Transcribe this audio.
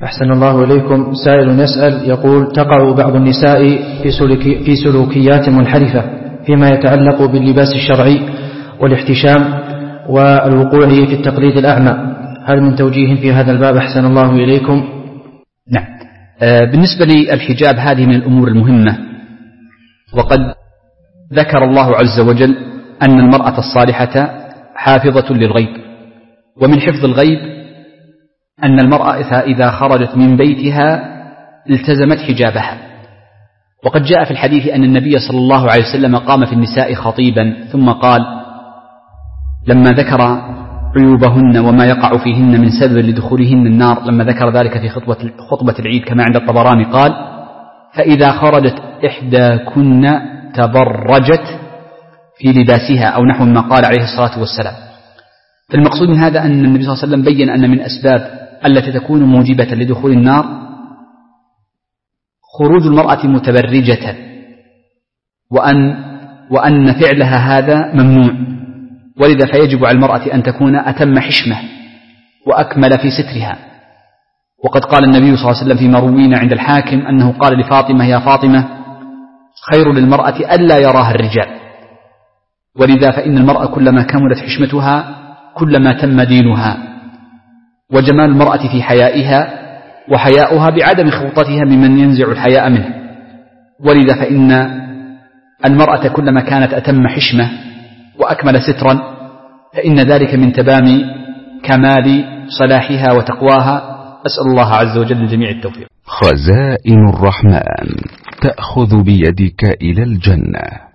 أحسن الله إليكم. سائل يسأل يقول: تقع بعض النساء في سلوكيات منحرفة فيما يتعلق باللباس الشرعي والاحتشام والوقوع في التقليد الأعمى، هل من توجيه في هذا الباب؟ أحسن الله إليكم. نعم. بالنسبة للحجاب هذه من الأمور المهمة، وقد ذكر الله عز وجل أن المرأة الصالحة حافظة للغيب، ومن حفظ الغيب أن المرأة إذا خرجت من بيتها التزمت حجابها. وقد جاء في الحديث أن النبي صلى الله عليه وسلم قام في النساء خطيبا ثم قال لما ذكر عيوبهن وما يقع فيهن من سبب لدخولهن النار، لما ذكر ذلك في خطبة العيد كما عند الطبراني، قال: فإذا خرجت إحداكن تبرجت في لباسها، أو نحو ما قال عليه الصلاة والسلام. فالمقصود من هذا أن النبي صلى الله عليه وسلم بين أن من أسباب التي تكون موجبة لدخول النار خروج المرأة متبرجة، وأن فعلها هذا ممنوع، ولذا فيجب على المرأة أن تكون أتم حشمة وأكمل في سترها. وقد قال النبي صلى الله عليه وسلم فيما روينا عند الحاكم أنه قال لفاطمة: يا فاطمة، خير للمرأة ألا يراها الرجال. ولذا فإن المرأة كلما كملت حشمتها كلما تم دينها، وجمال المرأة في حيائها، وحياؤها بعدم خلطتها بمن ينزع الحياء منه. ولذا فإن المرأة كلما كانت أتم حشمة وأكمل سترا فإن ذلك من تمام كمال صلاحها وتقواها. أسأل الله عز وجل للجميع التوفيق. خزائن الرحمن تأخذ بيدك إلى الجنة.